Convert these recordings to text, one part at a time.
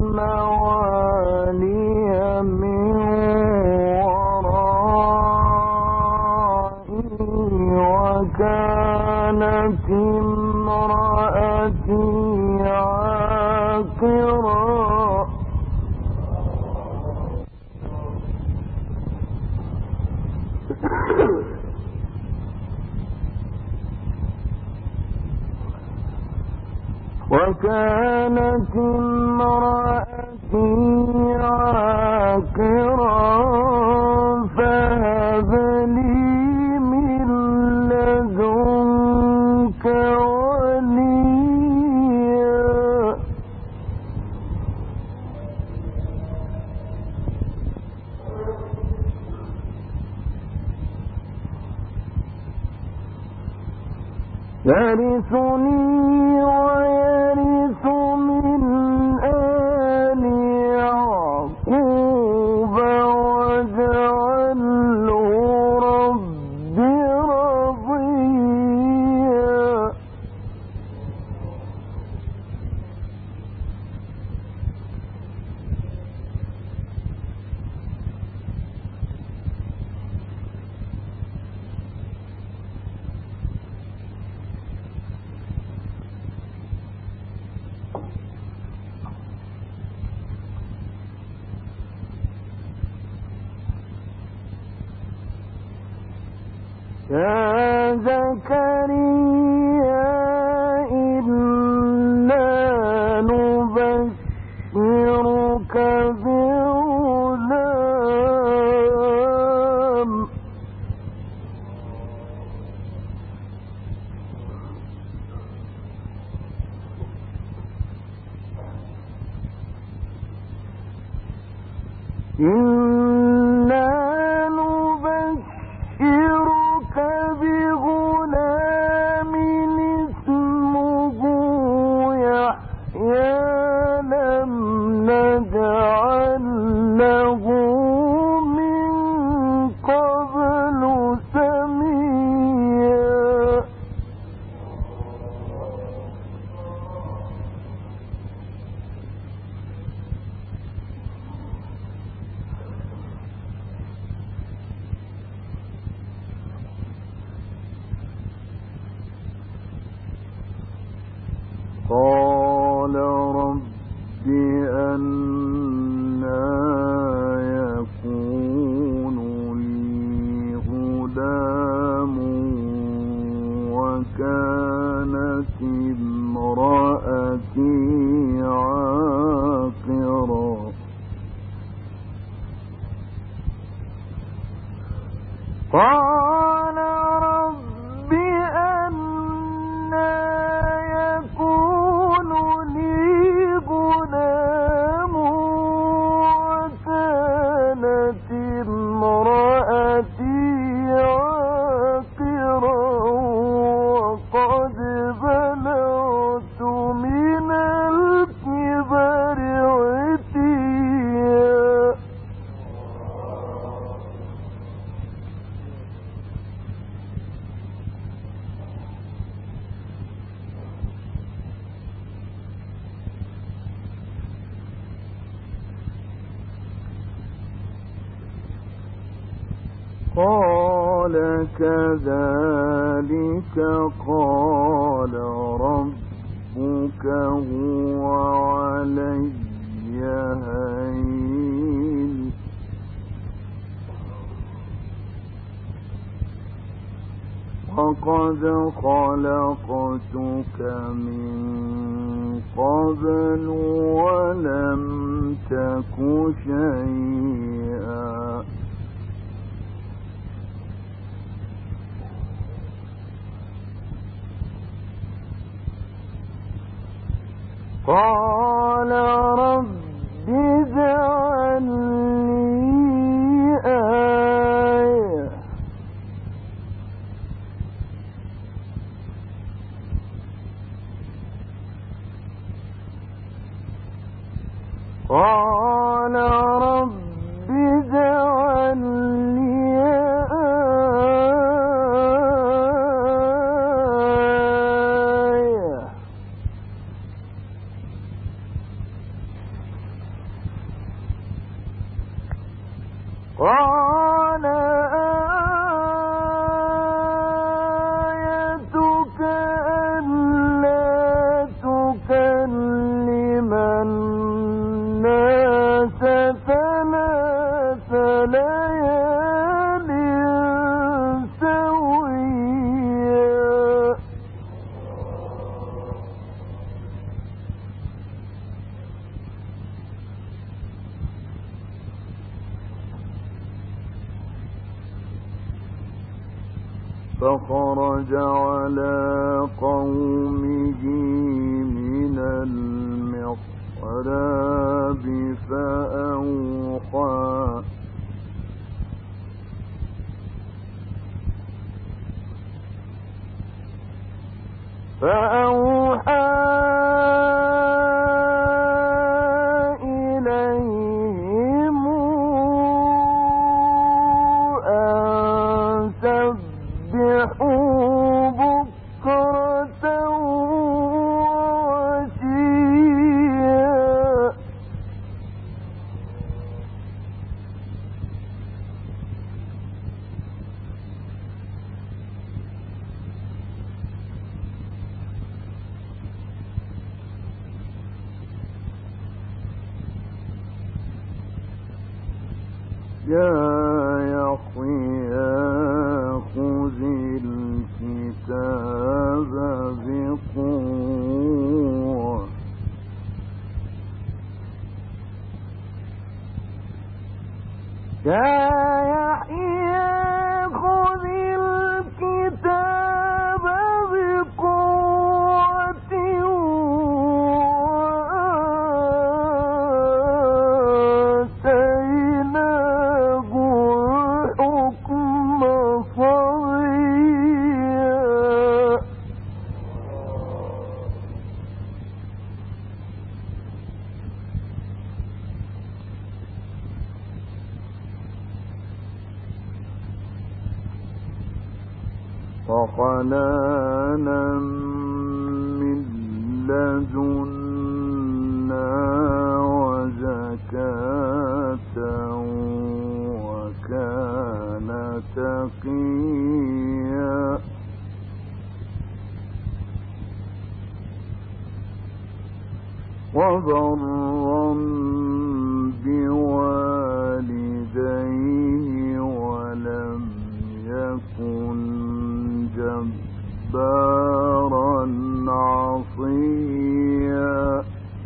موالي من ورائي وكانت امرأتي عاقرا فهب لي من لدنك وليا يرثني ويرث من آل يعقوب واجعله رب رضيا يا زكريا إنا نبشرك بغلام إنا نبشرك بغلام اسمه يحيى لم نجعل له من قبل سميا قال رب أنى يكون لي غلام وكانت امرأتي عاقرا قال رب أنى يكون لي غلام وكانت امرأتي عاقرا وقد بلغت من الكبر عتيا قال كذلك قال ربك هو علي هين وقد خلقتك من قبل ولم تك شيئا قال رب اجعل لي آية قال رب اجعل لي آية قال آيتك ألا تكلم الناس ثلاث ليال سويا. فخرج على قومه من المحراب فأوحى إليهم أن سبحوا بكرة وعشيا. يا يحيى خذ الكتاب بقوة. يا يحيى خذ الكتاب بقوة وآتيناه الحكم صبيا. وحنانا من لدنا وزكاة وكان تقيا. وبرا بوالديه ولم يكن جبارا عصيا.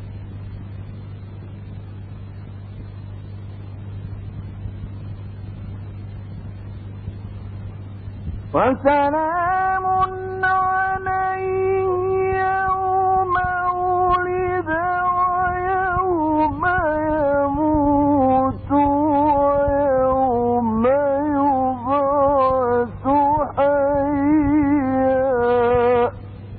وسلام عليه يوم ولد ويوم يموت ويوم يبعث حيا.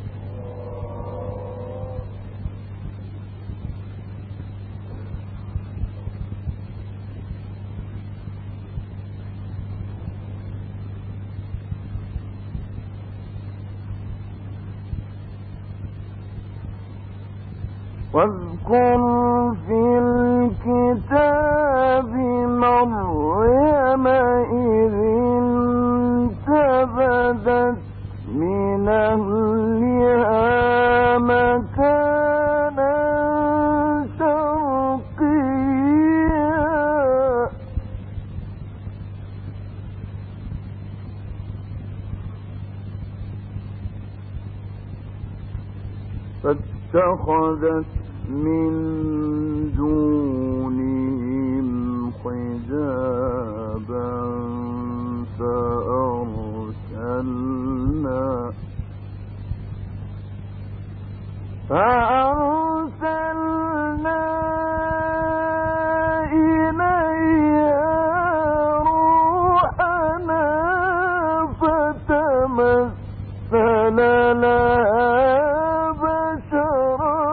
واذكر في الكتاب مريم إذ انتبذت من أهلها مكانا شرقيا. فاتخذت من دونهم حجابا فأرسلنا إليها روحنا فتمثل لها بشرا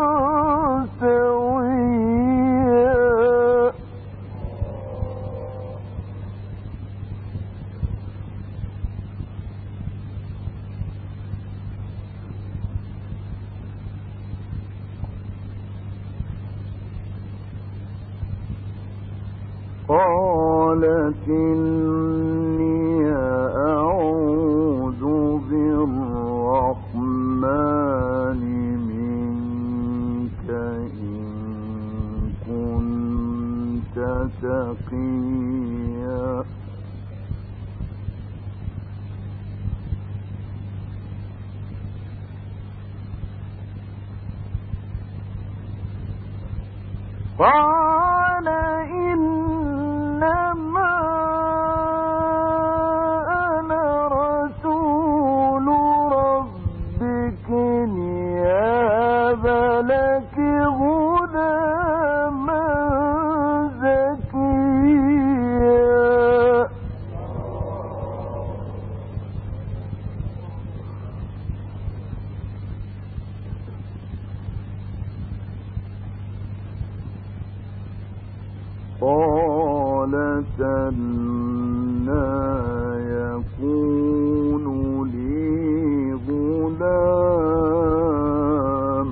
سويا. قال قالت إني أعوذ بالرحمن منك إن كنت تقيا قال إنما أنا رسول ربك ليهب لك غلاما زكيا قالت أنى يكون لي غلام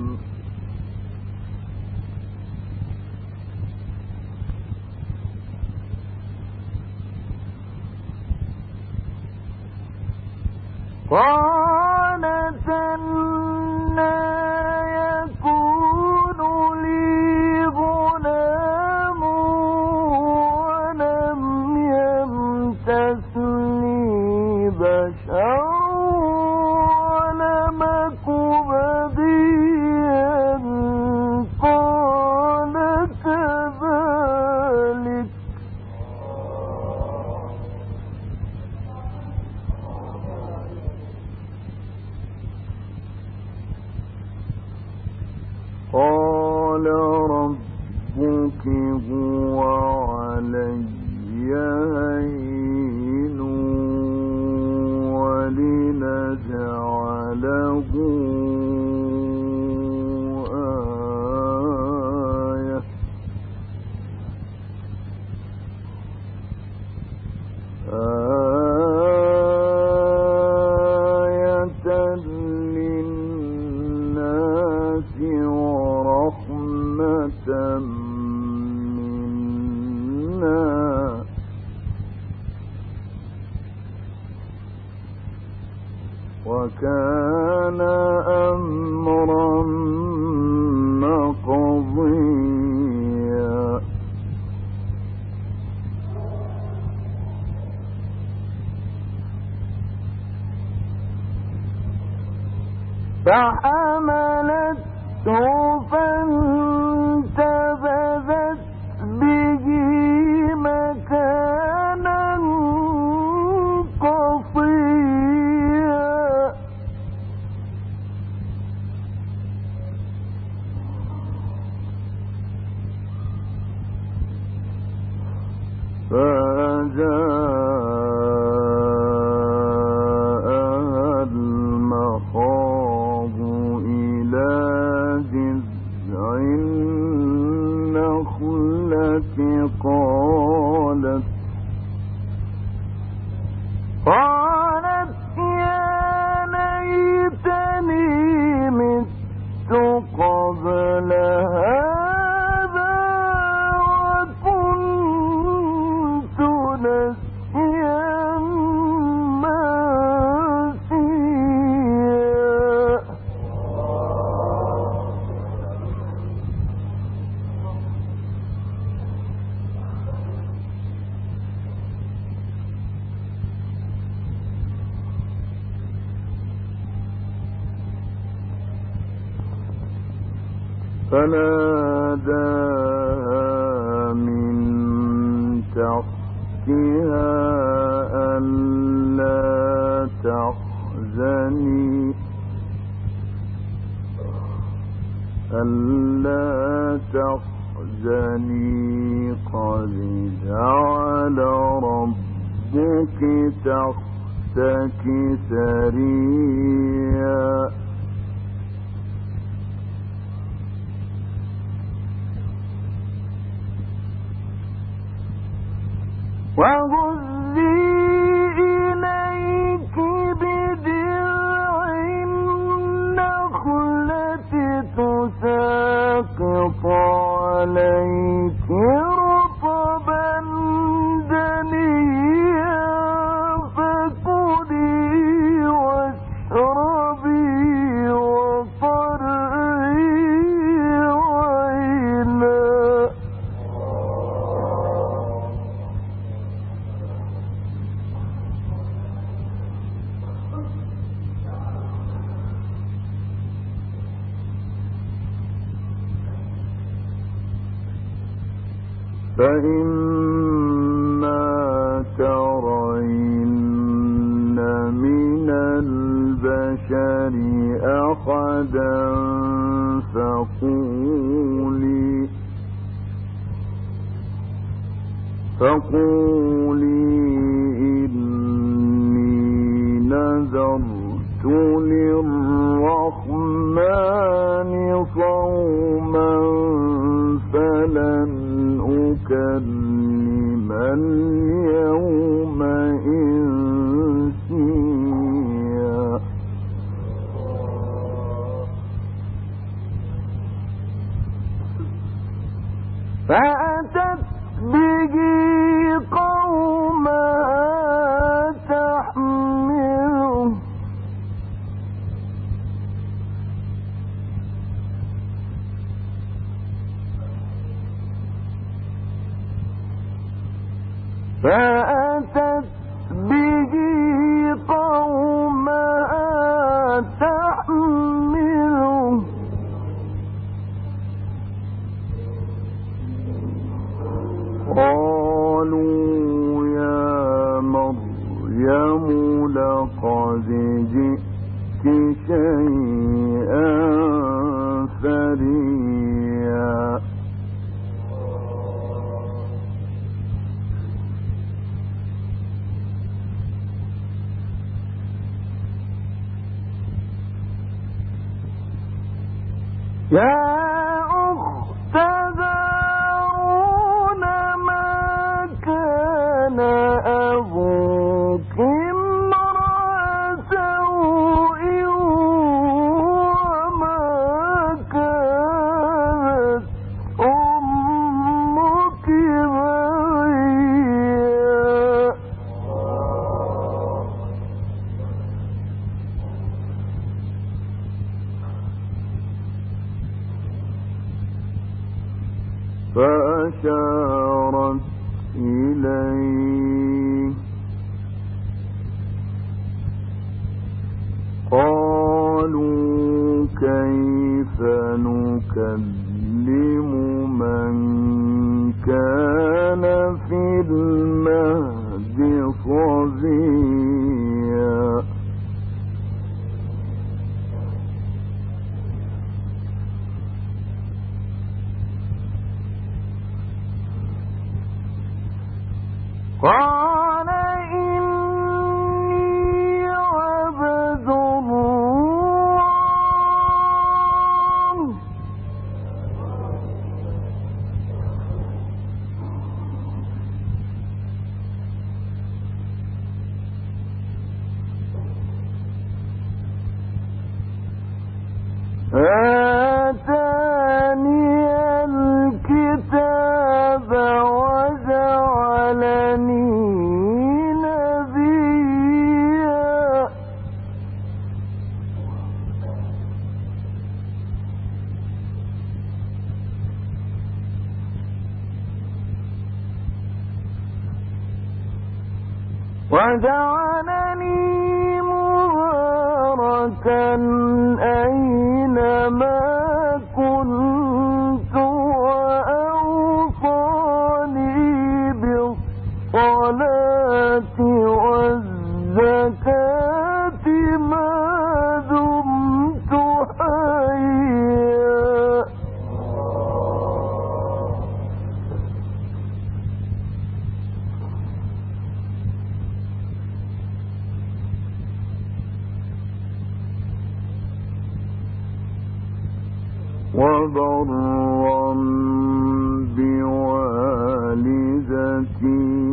قالت أنى يكون لي غلام ولم يمسسني بشر ولم أك بغيا قال كذلك قال ربك هو علي هين ولنجعله آية للناس ورحمة منا وكان أمرا مقضيا فحملته فانتبذت به مكانا قصيا فجاءها المخاض إلى جذع النخلة قالت يا ليتني مت قبل هذا وكنت نسيا منسيا فناداها من تحتها ألا تحزني قد جعل ربك تحتك سريا وهزي إليك بجذع النخلة تساقط عليك رطبا جنيا فإما ترين من البشر أحدا فقولي إني نذرت للرحمن صوما فلن أكلم اليوم إنسيا فأتت به قومها تحمله قالوا يا مريم لقد جئت شيئا فريا يا أخت هارون ما كان أبوك امرأ سوء وما كانت أمك بغيا فأشارت إليه قالوا كيف نكلم من كان في المهد صبيا قال إني عبد الله آتاني الكتاب وجعلني نبيا مباركا أينما كنت وأوصاني بالصلاة والزكاة ما دمت حيا وبرا بوالدتي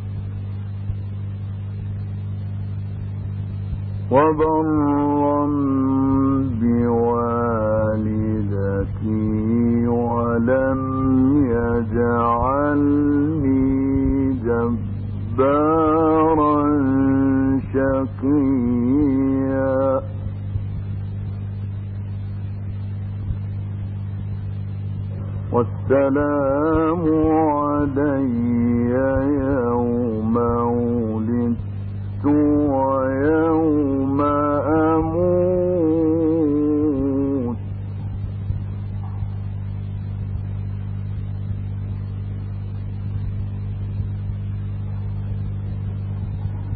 ولم يجعلني جبارا شقيا والسلام علي يوم ولدت ويوم أموت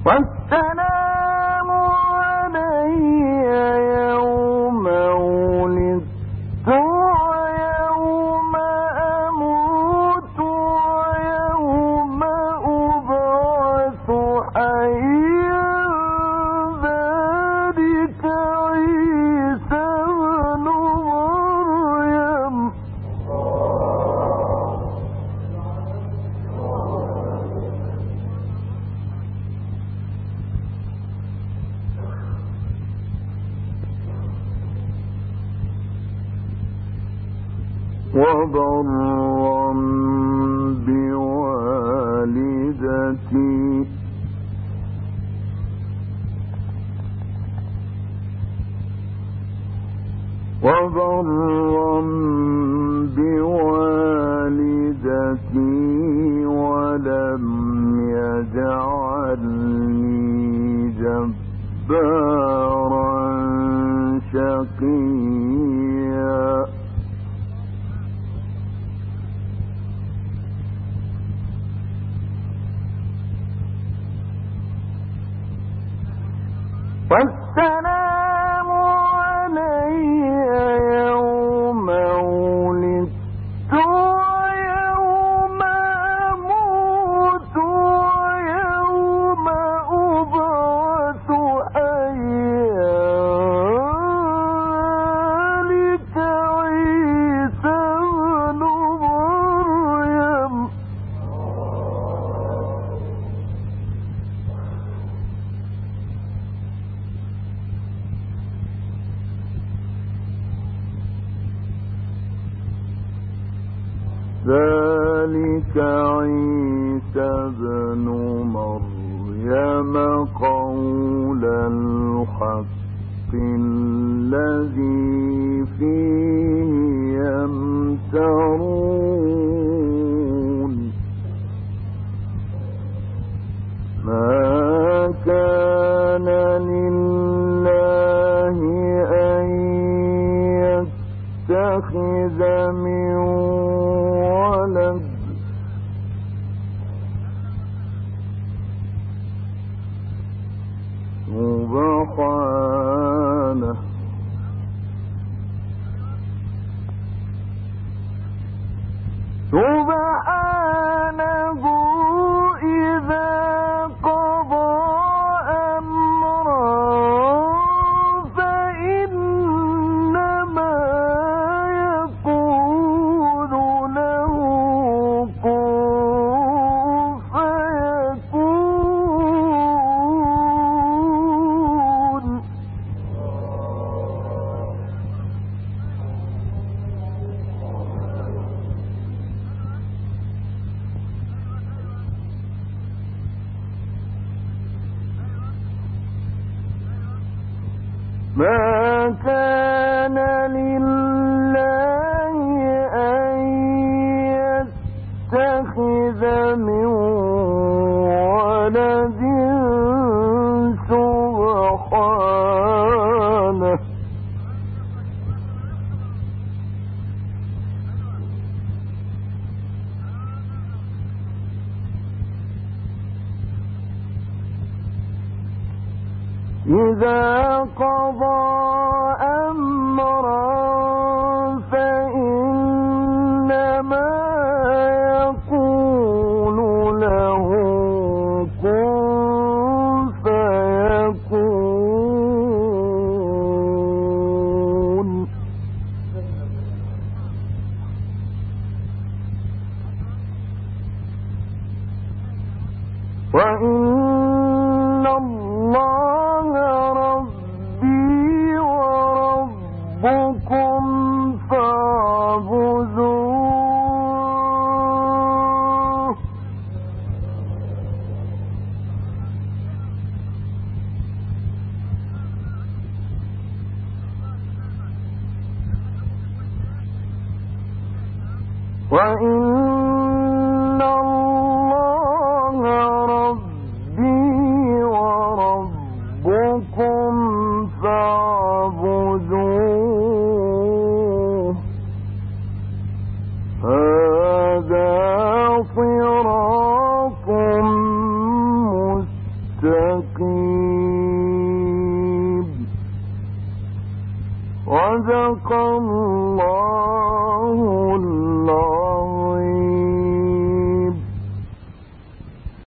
والسلام علي يوم ولدت ويوم أموت ويوم أبعث حيا ذلك عيسى ابن مريم. وبرا بوالدتي ولم يجعلني جبارا شقيا. والسلام علي يوم ولدت ويوم أموت ويوم أبعث حيا ذلك عيسى ابن مريم. ذلك عيسى ابن مريم قول الحق الذي فيه يمترون. ما كان لله أن يتخذ من ولد سبحانه إذا قضى أمرا فإنما يقول له كن فيكون. ما كان لله أن يتخذ من ولد سبحانه إذا قضى أمرا فإنما يقول له كن فيكون. وإن الله ربي وربكم فاعبدوه. وإن الله ربي وربكم فاعبدوه. هذا صراط مستقيم. صدق الله